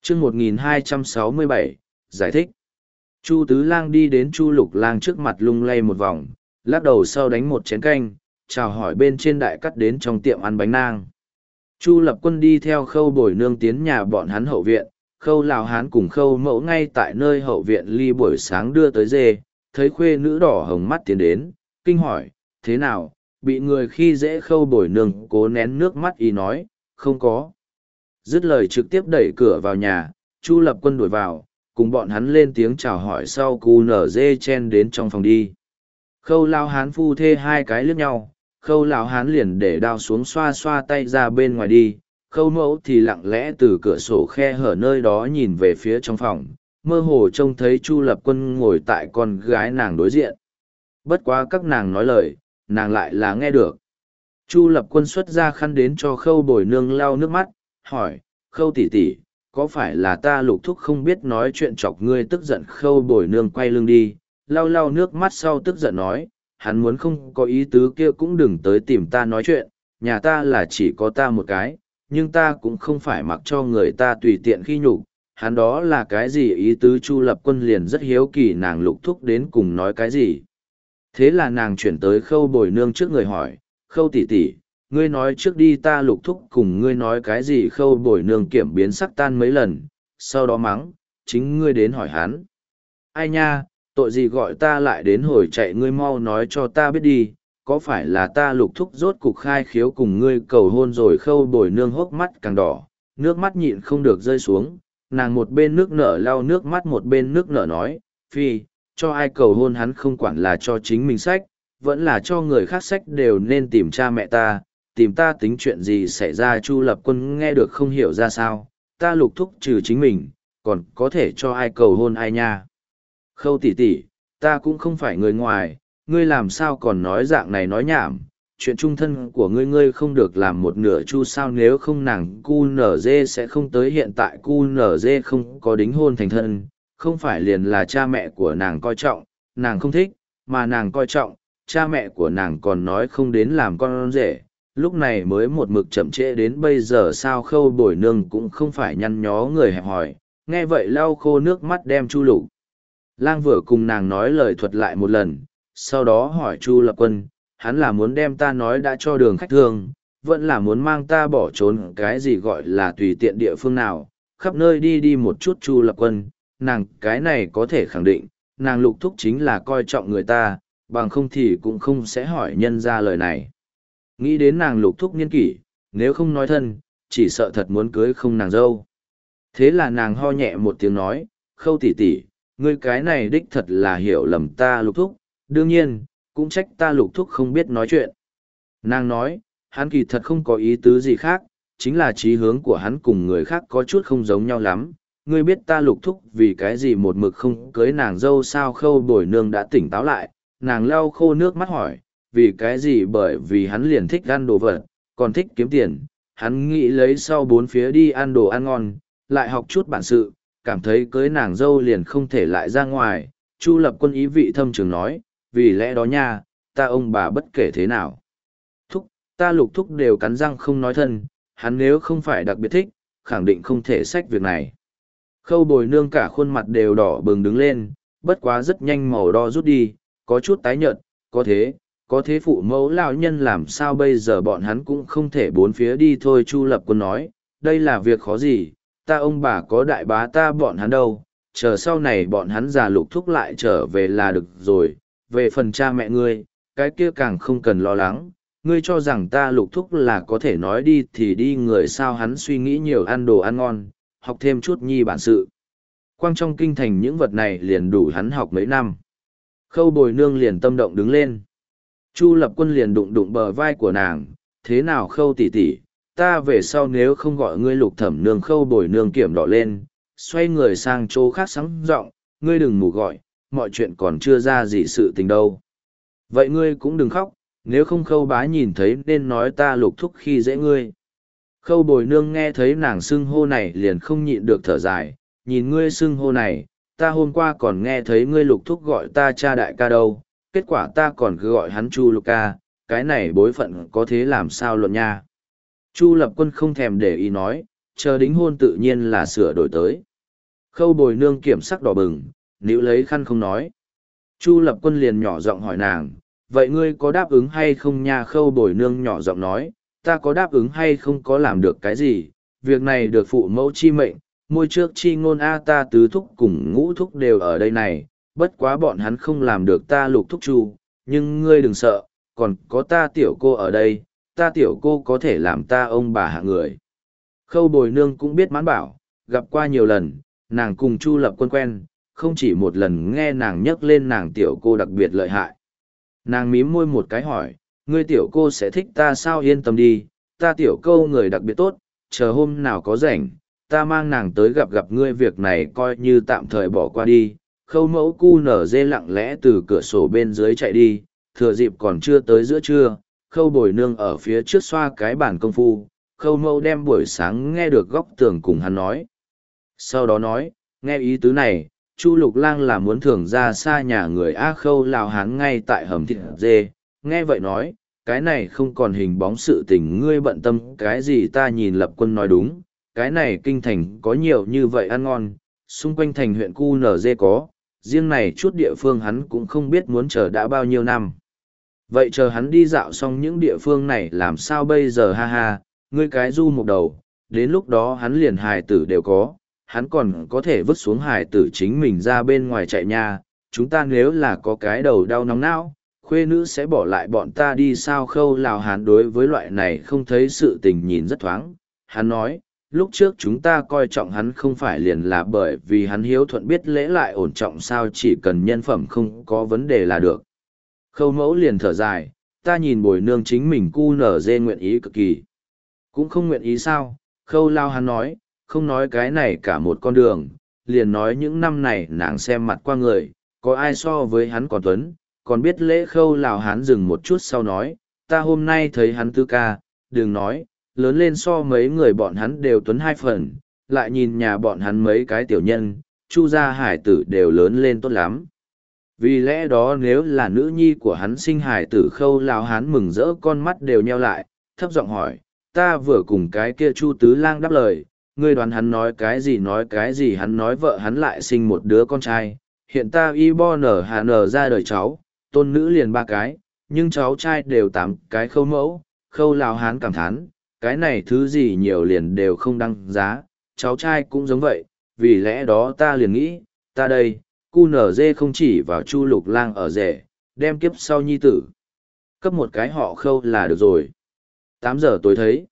chương 1267, giải thích. Chu Tứ Lang đi đến Chu Lục Lang trước mặt lung lay một vòng, lắc đầu sau đánh một chén canh, chào hỏi bên trên đại cắt đến trong tiệm ăn bánh nang. Chu Lập Quân đi theo Khâu Bồi Nương tiến nhà bọn hắn hậu viện, Khâu Lào Hán cùng Khâu Mẫu ngay tại nơi hậu viện ly buổi sáng đưa tới dê, thấy khuê nữ đỏ hồng mắt tiến đến, kinh hỏi, thế nào, bị người khi dễ Khâu Bồi Nương cố nén nước mắt y nói, không có. Dứt lời trực tiếp đẩy cửa vào nhà, Chu Lập Quân đuổi vào, cùng bọn hắn lên tiếng chào hỏi sau cu nở dê chen đến trong phòng đi. Khâu Lao Hán phu thê hai cái liếc nhau, Khâu Lão Hán liền để đao xuống xoa xoa tay ra bên ngoài đi, Khâu Mẫu thì lặng lẽ từ cửa sổ khe hở nơi đó nhìn về phía trong phòng, mơ hồ trông thấy Chu Lập Quân ngồi tại con gái nàng đối diện. Bất quá các nàng nói lời, nàng lại là nghe được. Chu Lập Quân xuất ra khăn đến cho Khâu Bồi Nương lau nước mắt, hỏi, Khâu tỷ tỷ, có phải là ta Lục Thúc không biết nói chuyện chọc ngươi tức giận? Khâu Bồi Nương quay lưng đi, lau lau nước mắt sau tức giận nói, hắn muốn không có ý tứ kia cũng đừng tới tìm ta nói chuyện, nhà ta là chỉ có ta một cái, nhưng ta cũng không phải mặc cho người ta tùy tiện khi nhục, hắn đó là cái gì ý tứ? Chu Lập Quân liền rất hiếu kỳ nàng Lục Thúc đến cùng nói cái gì. Thế là nàng chuyển tới Khâu Bồi Nương trước người hỏi, Khâu tỷ tỷ, ngươi nói trước đi, ta Lục Thúc cùng ngươi nói cái gì? Khâu Bồi Nương kiểm biến sắc tan mấy lần, sau đó mắng, chính ngươi đến hỏi hắn. Ai nha, tội gì gọi ta lại đến hồi chạy, ngươi mau nói cho ta biết đi, có phải là ta Lục Thúc rốt cục khai khiếu cùng ngươi cầu hôn rồi? Khâu Bồi Nương hốc mắt càng đỏ, nước mắt nhịn không được rơi xuống, nàng một bên nước nở lau nước mắt một bên nước nở nói, phi, cho ai cầu hôn hắn không quản là cho chính mình sách, vẫn là cho người khác sách đều nên tìm cha mẹ ta, tìm ta tính chuyện gì xảy ra? Chu Lập Quân nghe được không hiểu ra sao, ta Lục Thúc trừ chính mình, còn có thể cho ai cầu hôn ai nha? Khâu tỷ tỷ, ta cũng không phải người ngoài, ngươi làm sao còn nói dạng này nói nhảm, chuyện trung thân của ngươi không được làm một nửa chu sao? Nếu không nàng cu nở dê sẽ không tới hiện tại. Cu nở dê không có đính hôn thành thân, không phải liền là cha mẹ của nàng coi trọng, nàng không thích, mà nàng coi trọng, cha mẹ của nàng còn nói không đến làm con rể, lúc này mới một mực chậm trễ đến bây giờ sao? Khâu Bồi Nương cũng không phải nhăn nhó người hẹp hòi, nghe vậy lau khô nước mắt đem Chu Lục Lang vừa cùng nàng nói lời thuật lại một lần, sau đó hỏi Chu Lập Quân, hắn là muốn đem ta nói đã cho đường khách thương, vẫn là muốn mang ta bỏ trốn? Cái gì gọi là tùy tiện địa phương nào, khắp nơi đi đi một chút? Chu Lập Quân, nàng cái này có thể khẳng định, nàng Lục Thúc chính là coi trọng người ta, bằng không thì cũng không sẽ hỏi nhân ra lời này. Nghĩ đến nàng Lục Thúc niên kỷ, nếu không nói thân, chỉ sợ thật muốn cưới không nàng dâu. Thế là nàng ho nhẹ một tiếng nói, Khâu tỷ tỷ, ngươi cái này đích thật là hiểu lầm ta Lục Thúc, đương nhiên, cũng trách ta Lục Thúc không biết nói chuyện. Nàng nói, hắn kỳ thật không có ý tứ gì khác, chính là chí hướng của hắn cùng người khác có chút không giống nhau lắm. Ngươi biết ta Lục Thúc vì cái gì một mực không cưới nàng dâu sao? Khâu Bồi Nương đã tỉnh táo lại, nàng lau khô nước mắt hỏi, vì cái gì? Bởi vì hắn liền thích ăn đồ vật, còn thích kiếm tiền, hắn nghĩ lấy sau bốn phía đi ăn đồ ăn ngon, lại học chút bản sự, cảm thấy cưới nàng dâu liền không thể lại ra ngoài. Chu Lập Quân ý vị thâm trường nói, vì lẽ đó nha, ta ông bà bất kể thế nào Thúc, ta Lục Thúc đều cắn răng không nói thân, hắn nếu không phải đặc biệt thích, khẳng định không thể xách việc này. Khâu Bồi Nương cả khuôn mặt đều đỏ bừng đứng lên, bất quá rất nhanh màu đỏ rút đi, có chút tái nhợt, có thế phụ mẫu lão nhân làm sao bây giờ? Bọn hắn cũng không thể bốn phía đi thôi. Chu Lập Quân nói, đây là việc khó gì, ta ông bà có đại bá ta bọn hắn đâu, chờ sau này bọn hắn già Lục Thúc lại trở về là được rồi. Về phần cha mẹ ngươi, cái kia càng không cần lo lắng, ngươi cho rằng ta Lục Thúc là có thể nói đi thì đi người sao? Hắn suy nghĩ nhiều, ăn đồ ăn ngon, học thêm chút nhi bản sự, quang trong kinh thành những vật này liền đủ hắn học mấy năm. Khâu Bồi Nương liền tâm động đứng lên. Chu Lập Quân liền đụng đụng bờ vai của nàng, thế nào Khâu tỷ tỷ, ta về sau nếu không gọi ngươi Lục Thẩm Nương? Khâu Bồi Nương kiểm đỏ lên, xoay người sang chỗ khác sáng giọng, ngươi đừng mù gọi, mọi chuyện còn chưa ra gì sự tình đâu. Vậy ngươi cũng đừng khóc, nếu không Khâu bá nhìn thấy nên nói ta Lục Thúc khi dễ ngươi. Khâu Bồi Nương nghe thấy nàng xưng hô này liền không nhịn được thở dài, nhìn ngươi xưng hô này, ta hôm qua còn nghe thấy ngươi Lục Thúc gọi ta cha đại ca đâu, kết quả ta còn cứ gọi hắn Chu Lục ca, cái này bối phận có thế làm sao luận nha. Chu Lập Quân không thèm để ý nói, chờ đính hôn tự nhiên là sửa đổi tới. Khâu Bồi Nương kiểm sắc đỏ bừng, níu lấy khăn không nói. Chu Lập Quân liền nhỏ giọng hỏi nàng, vậy ngươi có đáp ứng hay không nha? Khâu Bồi Nương nhỏ giọng nói, ta có đáp ứng hay không có làm được cái gì, việc này được phụ mẫu chi mệnh, môi trước chi ngôn a, ta tứ thúc cùng ngũ thúc đều ở đây này, bất quá bọn hắn không làm được ta Lục thúc chu, nhưng ngươi đừng sợ, còn có ta tiểu cô ở đây, ta tiểu cô có thể làm ta ông bà hạ người. Khâu Bồi Nương cũng biết mãn bảo, gặp qua nhiều lần, nàng cùng Chu Lập Quân quen, không chỉ một lần nghe nàng nhắc lên nàng tiểu cô đặc biệt lợi hại. Nàng mím môi một cái hỏi, ngươi tiểu cô sẽ thích ta sao? Yên tâm đi, ta tiểu cô người đặc biệt tốt, chờ hôm nào có rảnh, ta mang nàng tới gặp gặp ngươi, việc này coi như tạm thời bỏ qua đi. Khâu Mẫu cu nở dê lặng lẽ từ cửa sổ bên dưới chạy đi, thừa dịp còn chưa tới giữa trưa, Khâu Bồi Nương ở phía trước xoa cái bàn công phu, Khâu Mẫu đem buổi sáng nghe được góc tường cùng hắn nói. Sau đó nói, nghe ý tứ này, Chu Lục Lang là muốn thưởng ra xa nhà người A. Khâu Lào Hán ngay tại hầm thịt dê, nghe vậy nói, cái này không còn hình bóng sự tình, ngươi bận tâm cái gì? Ta nhìn Lập Quân nói đúng, cái này kinh thành có nhiều như vậy ăn ngon, xung quanh thành huyện cu nở dê có, riêng này chút địa phương hắn cũng không biết muốn chờ đã bao nhiêu năm. Vậy chờ hắn đi dạo xong những địa phương này làm sao bây giờ? Ha ha, ngươi cái du một đầu, đến lúc đó hắn liền hài tử đều có, hắn còn có thể vứt xuống hài tử chính mình ra bên ngoài chạy nha. Chúng ta nếu là có cái đầu đau nóng não, khuê nữ sẽ bỏ lại bọn ta đi sao? Khâu Lào Hán đối với loại này không thấy sự tình nhìn rất thoáng. Hắn nói, lúc trước chúng ta coi trọng hắn không phải liền là bởi vì hắn hiếu thuận biết lễ lại ổn trọng sao, chỉ cần nhân phẩm không có vấn đề là được. Khâu Mẫu liền thở dài, ta nhìn Bồi Nương chính mình cu nở dê nguyện ý cực kỳ. Cũng không nguyện ý sao? Khâu Lao Hán nói, không nói cái này cả một con đường, liền nói những năm này nàng xem mặt qua người, có ai so với hắn còn tuấn, còn biết lễ. Khâu Lào Hán dừng một chút sau nói, ta hôm nay thấy hắn tư ca, đừng nói, lớn lên so mấy người bọn hắn đều tuấn hai phần, lại nhìn nhà bọn hắn mấy cái tiểu nhân, Chu gia hải tử đều lớn lên tốt lắm. Vì lẽ đó nếu là nữ nhi của hắn sinh hải tử, Khâu Lào Hán mừng rỡ con mắt đều nheo lại, thấp giọng hỏi, ta vừa cùng cái kia Chu Tứ Lang đáp lời, ngươi đoán hắn nói cái gì? Nói cái gì? Hắn nói vợ hắn lại sinh một đứa con trai, hiện ta y bo nở hà nở ra đời cháu, tôn nữ liền 3 cái, nhưng cháu trai đều 8 cái. Khâu Mẫu, Khâu Lào Hán cảm thán, cái này thứ gì nhiều liền đều không đăng giá, cháu trai cũng giống vậy, vì lẽ đó ta liền nghĩ, ta đây, cu nở dê không chỉ vào Chu Lục Lang ở rể, đem kiếp sau nhi tử cấp một cái họ Khâu là được rồi. 8 giờ tối thấy